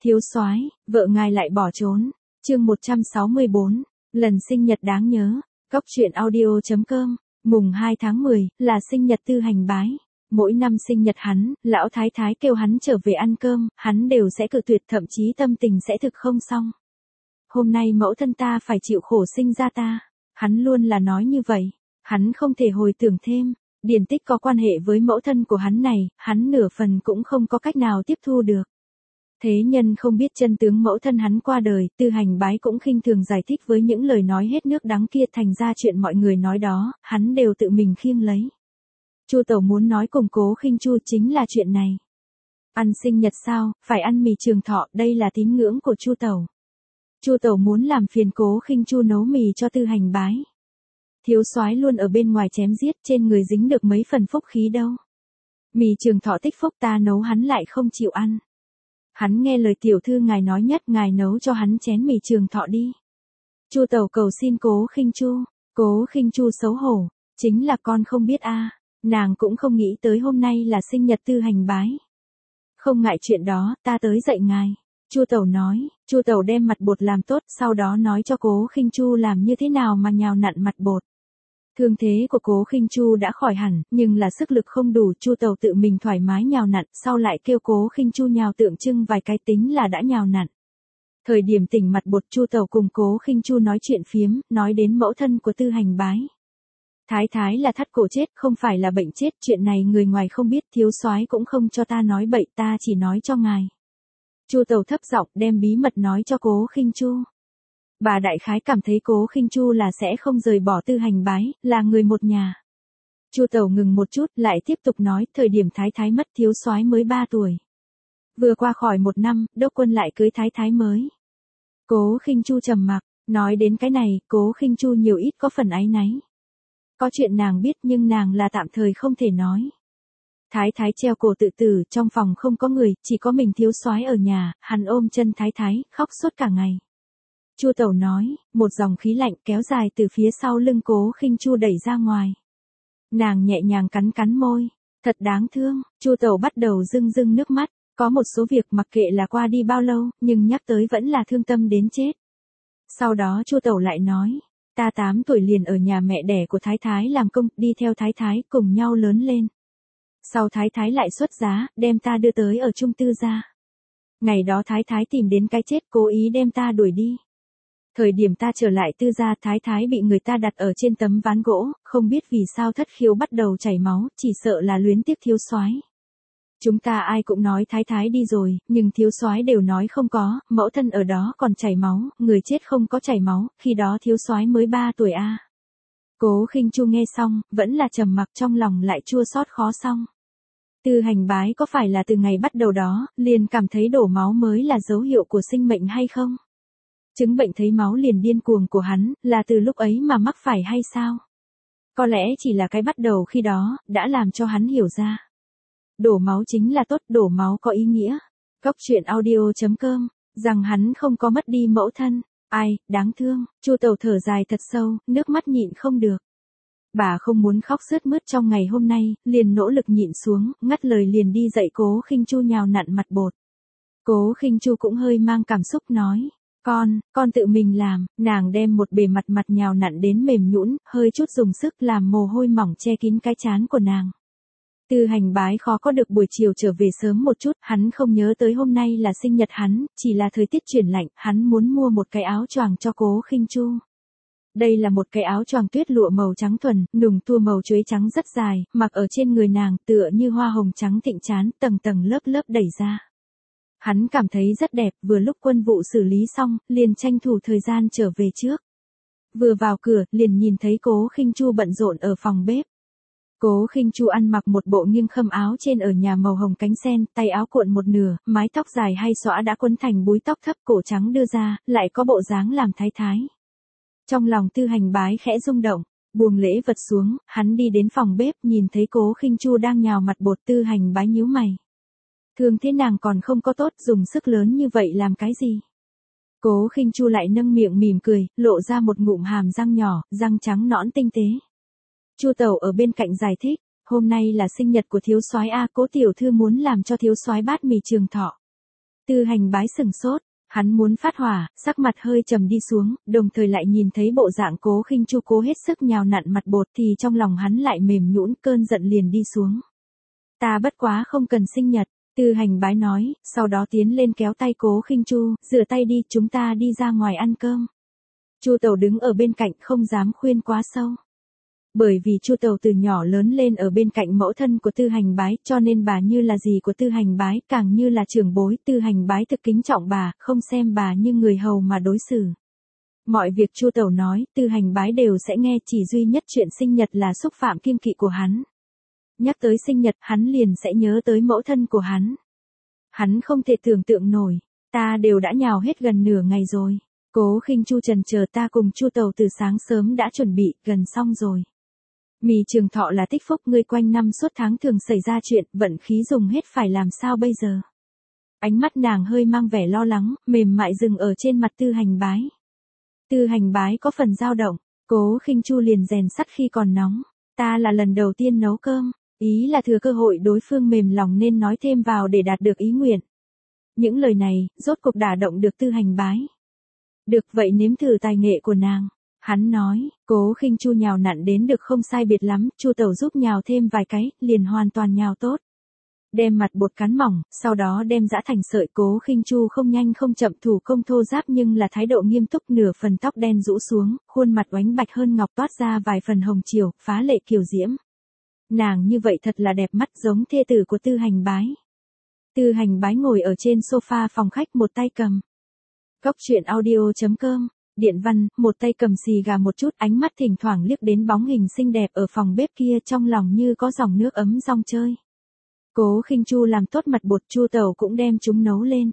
Thiếu soái, vợ ngài lại bỏ trốn. Chương 164, lần sinh nhật đáng nhớ. Cóc truyện audio.com. Mùng 2 tháng 10 là sinh nhật Tư Hành Bái. Mỗi năm sinh nhật hắn, lão thái thái kêu hắn trở về ăn cơm, hắn đều sẽ cự tuyệt, thậm chí tâm tình sẽ thực không xong. Hôm nay mẫu thân ta phải chịu khổ sinh ra ta. Hắn luôn là nói như vậy. Hắn không thể hồi tưởng thêm. Điển tích có quan hệ với mẫu thân của hắn này, hắn nửa phần cũng không có cách nào tiếp thu được. Thế nhân không biết chân tướng mẫu thân hắn qua đời, Tư Hành Bái cũng khinh thường giải thích với những lời nói hết nước đắng kia, thành ra chuyện mọi người nói đó, hắn đều tự mình khiêng lấy. Chu Tẩu muốn nói cùng Cố Khinh Chu chính là chuyện này. Ăn sinh nhật sao, phải ăn mì trường thọ, đây là tín ngưỡng của Chu Tẩu. Chu Tẩu muốn làm phiền Cố Khinh Chu nấu mì cho Tư Hành Bái. Thiếu soái luôn ở bên ngoài chém giết, trên người dính được mấy phần phúc khí đâu. Mì trường thọ tích phúc ta nấu hắn lại không chịu ăn. Hắn nghe lời tiểu thư ngài nói nhất, ngài nấu cho hắn chén mì trường thọ đi. Chu Tẩu cầu xin Cố Khinh Chu. Cố Khinh Chu xấu hổ, chính là con không biết a, nàng cũng không nghĩ tới hôm nay là sinh nhật Tư Hành Bái. Không ngại chuyện đó, ta tới dạy ngài. Chu Tẩu nói. Chu Tẩu đem mặt bột làm tốt, sau đó nói cho Cố Khinh Chu làm như thế nào mà nhào nặn mặt bột. Thương thế của Cố Khinh Chu đã khỏi hẳn, nhưng là sức lực không đủ, Chu Tẩu tự mình thoải mái nhào nặn, sau lại kêu Cố Khinh Chu nhào tượng trưng vài cái tính là đã nhào nặn. Thời điểm tỉnh mặt bột, Chu Tẩu cùng Cố Khinh Chu nói chuyện phiếm, nói đến mẫu thân của Tư Hành Bái. Thái thái là thắt cổ chết, không phải là bệnh chết, chuyện này người ngoài không biết, thiếu soái cũng không cho ta nói bậy, ta chỉ nói cho ngài. Chu Tẩu thấp giọng đem bí mật nói cho Cố Khinh Chu. Bà đại khái cảm thấy Cố Khinh Chu là sẽ không rời bỏ Tư Hành Bái, là người một nhà. Chu Tẩu ngừng một chút, lại tiếp tục nói, thời điểm thái thái mất thiếu soái mới 3 tuổi. Vừa qua khỏi 1 năm, đốc quân lại cưới thái thái mới. Cố Khinh Chu trầm mặc, nói đến cái này, Cố Khinh Chu nhiều ít có phần áy náy. Có chuyện nàng biết nhưng nàng là tạm thời không thể nói. Thái thái treo cổ tự tử, trong phòng không có người, chỉ có mình thiếu soái ở nhà, hắn ôm chân thái thái, khóc suốt cả ngày. Chu Tẩu nói, một dòng khí lạnh kéo dài từ phía sau lưng Cố Khinh Chu đẩy ra ngoài. Nàng nhẹ nhàng cắn cắn môi, thật đáng thương. Chu Tẩu bắt đầu rưng rưng nước mắt, có một số việc mặc kệ là qua đi bao lâu, nhưng nhắc tới vẫn là thương tâm đến chết. Sau đó Chu Tẩu lại nói, ta 8 tuổi liền ở nhà mẹ đẻ của thái thái làm công, đi theo thái thái cùng nhau lớn lên. Sau thái thái lại xuất giá, đem ta đưa tới ở Trung Tư gia. Ngày đó thái thái tìm đến cái chết, cố ý đem ta đuổi đi. Thời điểm ta trở lại Tư gia, thái thái bị người ta đặt ở trên tấm ván gỗ, không biết vì sao thất khiếu bắt đầu chảy máu, chỉ sợ là luyến tiếc thiếu soái. Chúng ta ai cũng nói thái thái đi rồi, nhưng thiếu soái đều nói không có, mẫu thân ở đó còn chảy máu, người chết không có chảy máu, khi đó thiếu soái mới 3 tuổi a. Cố Khinh Chu nghe xong, vẫn là trầm mặc, trong lòng lại chua xót khó xong. Tư Hành Bái có phải là từ ngày bắt đầu đó, liền cảm thấy đổ máu mới là dấu hiệu của sinh mệnh hay không? Chứng bệnh thấy máu liền điên cuồng của hắn, là từ lúc ấy mà mắc phải hay sao? Có lẽ chỉ là cái bắt đầu khi đó, đã làm cho hắn hiểu ra. Đổ máu chính là tốt, đổ máu có ý nghĩa. Cóc truyện audio.com, rằng hắn không có mất đi mẫu thân. Ai, đáng thương. Chu Tẩu thở dài thật sâu, nước mắt nhịn không được. Bà không muốn khóc sướt mướt trong ngày hôm nay, liền nỗ lực nhịn xuống, ngắt lời liền đi dạy Cố Khinh Chu nhào nặn mặt bột. Cố Khinh Chu cũng hơi mang cảm xúc nói, con tự mình làm. Nàng đem một bề mặt nhào nặn đến mềm nhũn, hơi chút dùng sức làm mồ hôi mỏng che kín cái trán của nàng. Tư Hành Bái khó có được buổi chiều trở về sớm một chút, hắn không nhớ tới hôm nay là sinh nhật hắn, chỉ là thời tiết chuyển lạnh, hắn muốn mua một cái áo choàng cho Cố Khinh Chu. Đây là một cái áo choàng tuyết lụa màu trắng thuần, nùng tua màu chuối trắng rất dài, mặc ở trên người nàng, tựa như hoa hồng trắng thịnh trán, tầng tầng lớp lớp đẩy ra. Hắn cảm thấy rất đẹp, vừa lúc quân vụ xử lý xong, liền tranh thủ thời gian trở về trước. Vừa vào cửa, liền nhìn thấy Cố Khinh Chu bận rộn ở phòng bếp. Cố Khinh Chu ăn mặc một bộ nghiêng khâm áo trên ở nhà màu hồng cánh sen, tay áo cuộn một nửa, mái tóc dài hay xõa đã quấn thành búi tóc thấp, cổ trắng đưa ra, lại có bộ dáng làm thái thái. Trong lòng Tư Hành Bái khẽ rung động, buông lễ vật xuống, hắn đi đến phòng bếp, nhìn thấy Cố Khinh Chu đang nhào mặt bột. Tư Hành Bái nhíu mày. Thường thế nàng còn không có tốt, dùng sức lớn như vậy làm cái gì? Cố Khinh Chu lại nâng miệng mỉm cười, lộ ra một ngụm hàm răng nhỏ, răng trắng nõn tinh tế. Chu Tẩu ở bên cạnh giải thích, hôm nay là sinh nhật của thiếu soái a, Cố tiểu thư muốn làm cho thiếu soái bát mì trường thọ. Tư Hành Bái sừng sốt, hắn muốn phát hỏa, sắc mặt hơi trầm đi xuống, đồng thời lại nhìn thấy bộ dạng Cố Khinh Chu cố hết sức nhào nặn mặt bột thì trong lòng hắn lại mềm nhũn, cơn giận liền đi xuống. Ta bất quá không cần sinh nhật, Tư Hành Bái nói, sau đó tiến lên kéo tay Cố Khinh Chu, rửa tay đi, chúng ta đi ra ngoài ăn cơm. Chu Tẩu đứng ở bên cạnh không dám khuyên quá sâu. Bởi vì Chu Tẩu từ nhỏ lớn lên ở bên cạnh mẫu thân của Tư Hành Bái, cho nên bà như là dì của Tư Hành Bái, càng như là trưởng bối. Tư Hành Bái thực kính trọng bà, không xem bà như người hầu mà đối xử. Mọi việc Chu Tẩu nói, Tư Hành Bái đều sẽ nghe, chỉ duy nhất chuyện sinh nhật là xúc phạm kiêng kỵ của hắn. Nhắc tới sinh nhật, hắn liền sẽ nhớ tới mẫu thân của hắn. Hắn không thể tưởng tượng nổi, ta đều đã nhào hết gần nửa ngày rồi. Cố Khinh Chu trần chờ, ta cùng Chu Tẩu từ sáng sớm đã chuẩn bị, gần xong rồi. Mì Trường Thọ là tích phúc, ngươi quanh năm suốt tháng thường xảy ra chuyện, vận khí dùng hết phải làm sao bây giờ? Ánh mắt nàng hơi mang vẻ lo lắng, mềm mại dừng ở trên mặt Tư Hành Bái. Tư Hành Bái có phần dao động, Cố Khinh Chu liền rèn sắt khi còn nóng. Ta là lần đầu tiên nấu cơm, ý là thừa cơ hội đối phương mềm lòng nên nói thêm vào để đạt được ý nguyện. Những lời này, rốt cuộc đả động được Tư Hành Bái. Được vậy nếm thử tài nghệ của nàng. Hắn nói, Cố Khinh Chu nhào nặn đến được không sai biệt lắm, Chu Tẩu giúp nhào thêm vài cái, liền hoàn toàn nhào tốt. Đem mặt bột cán mỏng, sau đó đem giã thành sợi. Cố Khinh Chu không nhanh không chậm, thủ công thô ráp nhưng là thái độ nghiêm túc, nửa phần tóc đen rũ xuống, khuôn mặt oánh bạch hơn ngọc, toát ra vài phần hồng chiều, phá lệ kiều diễm. Nàng như vậy thật là đẹp mắt, giống thê tử của Tư Hành Bái. Tư Hành Bái ngồi ở trên sofa phòng khách, một tay cầm Cốc truyện audio.com, điện văn, một tay cầm xì gà, một chút ánh mắt thỉnh thoảng liếc đến bóng hình xinh đẹp ở phòng bếp kia, trong lòng như có dòng nước ấm dòng chơi. Cố Khinh Chu làm tốt mặt bột, Chu Tẩu cũng đem chúng nấu lên.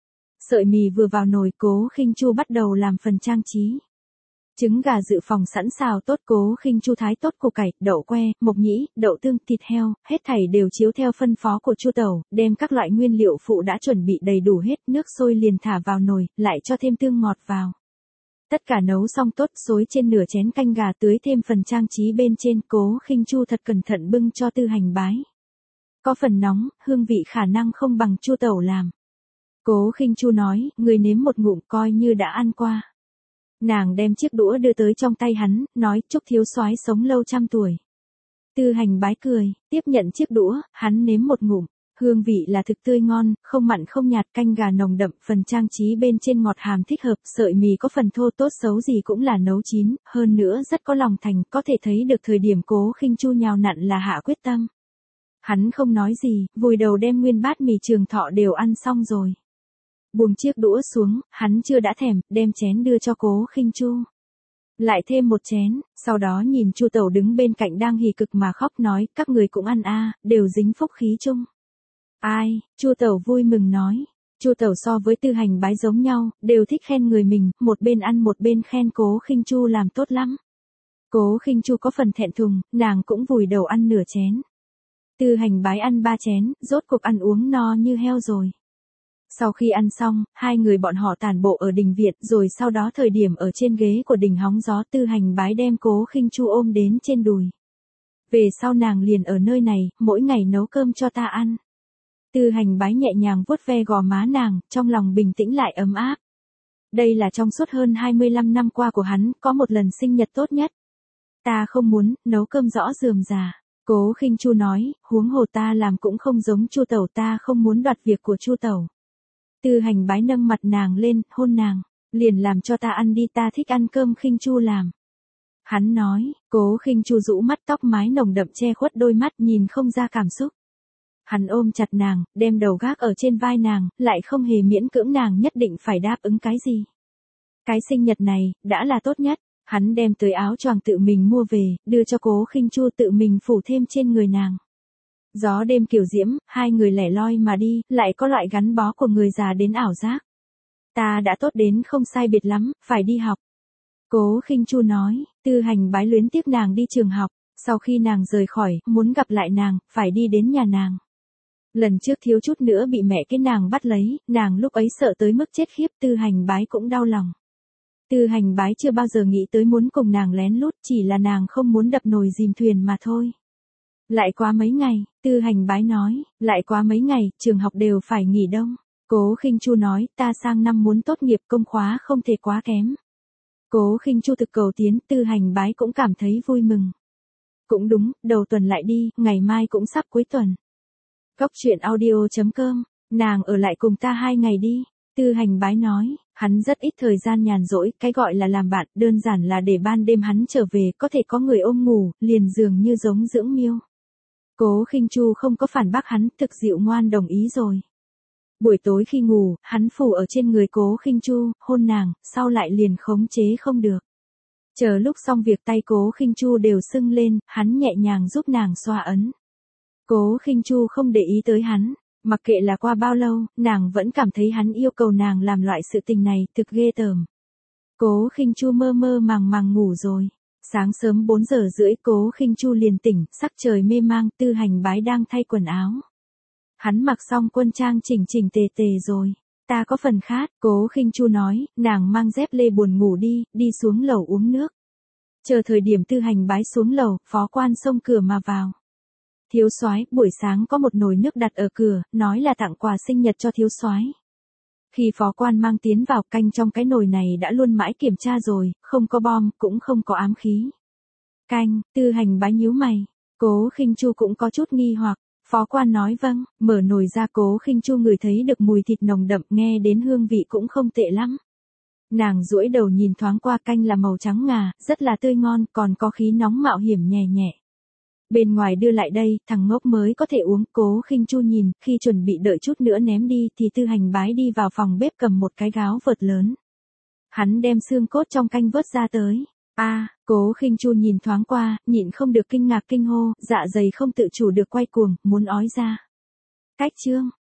Sợi mì vừa vào nồi, Cố Khinh Chu bắt đầu làm phần trang trí. Trứng gà dự phòng sẵn xào tốt, Cố Khinh Chu thái tốt củ cải, đậu que, mộc nhĩ, đậu tương, thịt heo, hết thảy đều chiếu theo phân phó của Chu Tẩu, đem các loại nguyên liệu phụ đã chuẩn bị đầy đủ hết, nước sôi liền thả vào nồi, lại cho thêm tương ngọt vào. Tất cả nấu xong tốt, xối trên nửa chén canh gà, tưới thêm phần trang trí bên trên. Cố Khinh Chu thật cẩn thận bưng cho Tư Hành Bái. Có phần nóng, hương vị khả năng không bằng Chu Tẩu làm. Cố Khinh Chu nói, người nếm một ngụm coi như đã ăn qua. Nàng đem chiếc đũa đưa tới trong tay hắn, nói, chúc thiếu soái sống lâu trăm tuổi. Tư Hành Bái cười, tiếp nhận chiếc đũa, hắn nếm một ngụm. Hương vị là thực tươi ngon, không mặn không nhạt, canh gà nồng đậm, phần trang trí bên trên ngọt hàm thích hợp, sợi mì có phần thô, tốt xấu gì cũng là nấu chín, hơn nữa rất có lòng thành, có thể thấy được thời điểm Cố Khinh Chu nhào nặn là hạ quyết tâm. Hắn không nói gì, vùi đầu đem nguyên bát mì Trường Thọ đều ăn xong rồi. Buông chiếc đũa xuống, hắn chưa đã thèm, đem chén đưa cho Cố Khinh Chu. Lại thêm một chén, sau đó nhìn Chu Tẩu đứng bên cạnh đang hì cực mà khóc, nói, các người cũng ăn a, đều dính phúc khí chung. Ai, Chu Tẩu vui mừng nói. Chu Tẩu so với Tư Hành Bái giống nhau, đều thích khen người mình, một bên ăn một bên khen Cố Khinh Chu làm tốt lắm. Cố Khinh Chu có phần thẹn thùng, nàng cũng vùi đầu ăn nửa chén. Tư Hành Bái ăn 3 chén, rốt cuộc ăn uống no như heo rồi. Sau khi ăn xong, hai người bọn họ tản bộ ở đình viện, rồi sau đó thời điểm ở trên ghế của đình hóng gió, Tư Hành Bái đem Cố Khinh Chu ôm đến trên đùi. Về sau nàng liền ở nơi này, mỗi ngày nấu cơm cho ta ăn. Tư Hành Bái nhẹ nhàng vuốt ve gò má nàng, trong lòng bình tĩnh lại ấm áp. Đây là trong suốt hơn 25 năm qua của hắn, có một lần sinh nhật tốt nhất. Ta không muốn, nấu cơm rõ rườm rà. Cố Khinh Chu nói, huống hồ ta làm cũng không giống Chu Tẩu, ta không muốn đoạt việc của Chu Tẩu. Tư Hành Bái nâng mặt nàng lên, hôn nàng, liền làm cho ta ăn đi, ta thích ăn cơm Khinh Chu làm. Hắn nói, Cố Khinh Chu rũ mắt, tóc mái nồng đậm che khuất đôi mắt, nhìn không ra cảm xúc. Hắn ôm chặt nàng, đem đầu gác ở trên vai nàng, lại không hề miễn cưỡng nàng nhất định phải đáp ứng cái gì. Cái sinh nhật này, đã là tốt nhất. Hắn đem tới áo choàng tự mình mua về, đưa cho Cố Khinh Chu, tự mình phủ thêm trên người nàng. Gió đêm kiều diễm, hai người lẻ loi mà đi, lại có loại gắn bó của người già đến ảo giác. Ta đã tốt đến không sai biệt lắm, phải đi học. Cố Khinh Chu nói. Tư Hành Bái luyến tiếc nàng đi trường học, sau khi nàng rời khỏi, muốn gặp lại nàng, phải đi đến nhà nàng. Lần trước thiếu chút nữa bị mẹ cái nàng bắt lấy, nàng lúc ấy sợ tới mức chết khiếp, Tư Hành Bái cũng đau lòng. Tư Hành Bái chưa bao giờ nghĩ tới muốn cùng nàng lén lút, chỉ là nàng không muốn đập nồi dìm thuyền mà thôi. Lại quá mấy ngày, Tư Hành Bái nói, lại quá mấy ngày, trường học đều phải nghỉ đông. Cố Khinh Chu nói, ta sang năm muốn tốt nghiệp công khóa không thể quá kém. Cố Khinh Chu thực cầu tiến, Tư Hành Bái cũng cảm thấy vui mừng. Cũng đúng, đầu tuần lại đi, ngày mai cũng sắp cuối tuần. Cốc truyện audio.com, nàng ở lại cùng ta 2 ngày đi. Tư Hành Bái nói, hắn rất ít thời gian nhàn rỗi, cái gọi là làm bạn, đơn giản là để ban đêm hắn trở về có thể có người ôm ngủ, liền dường như giống dưỡng miêu. Cố Khinh Chu không có phản bác hắn, thực dịu ngoan đồng ý rồi. Buổi tối khi ngủ, hắn phủ ở trên người Cố Khinh Chu, hôn nàng, sau lại liền khống chế không được. Chờ lúc xong việc tay Cố Khinh Chu đều sưng lên, hắn nhẹ nhàng giúp nàng xoa ấn. Cố Khinh Chu không để ý tới hắn, mặc kệ là qua bao lâu, nàng vẫn cảm thấy hắn yêu cầu nàng làm loại sự tình này, thực ghê tởm. Cố Khinh Chu mơ mơ màng màng ngủ rồi. Sáng sớm 4 giờ rưỡi Cố Khinh Chu liền tỉnh, sắc trời mê mang, Tư Hành Bái đang thay quần áo. Hắn mặc xong quân trang chỉnh chỉnh tề tề rồi. Ta có phần khát, Cố Khinh Chu nói, nàng mang dép lê buồn ngủ đi xuống lầu uống nước. Chờ thời điểm Tư Hành Bái xuống lầu, phó quan xông cửa mà vào. Thiếu soái, buổi sáng có một nồi nước đặt ở cửa, nói là tặng quà sinh nhật cho thiếu soái. Khi phó quan mang tiến vào, canh trong cái nồi này đã luôn mãi kiểm tra rồi, không có bom, cũng không có ám khí. Canh, Tư Hành Bái nhíu mày. Cố Khinh Chu cũng có chút nghi hoặc. Phó quan nói vâng, mở nồi ra Cố Khinh Chu ngửi thấy được mùi thịt nồng đậm, nghe đến hương vị cũng không tệ lắm. Nàng duỗi đầu nhìn thoáng qua, canh là màu trắng ngà, rất là tươi ngon, còn có khí nóng mạo hiểm nhẹ nhẹ. Bên ngoài đưa lại đây, thằng ngốc mới có thể uống. Cố Khinh Chu nhìn, khi chuẩn bị đợi chút nữa ném đi thì Tư Hành Bái đi vào phòng bếp cầm một cái gáo vợt lớn. Hắn đem xương cốt trong canh vớt ra tới. Cố Khinh Chu nhìn thoáng qua, nhịn không được kinh ngạc kinh hô, dạ dày không tự chủ được quay cuồng, muốn ói ra. Cách chương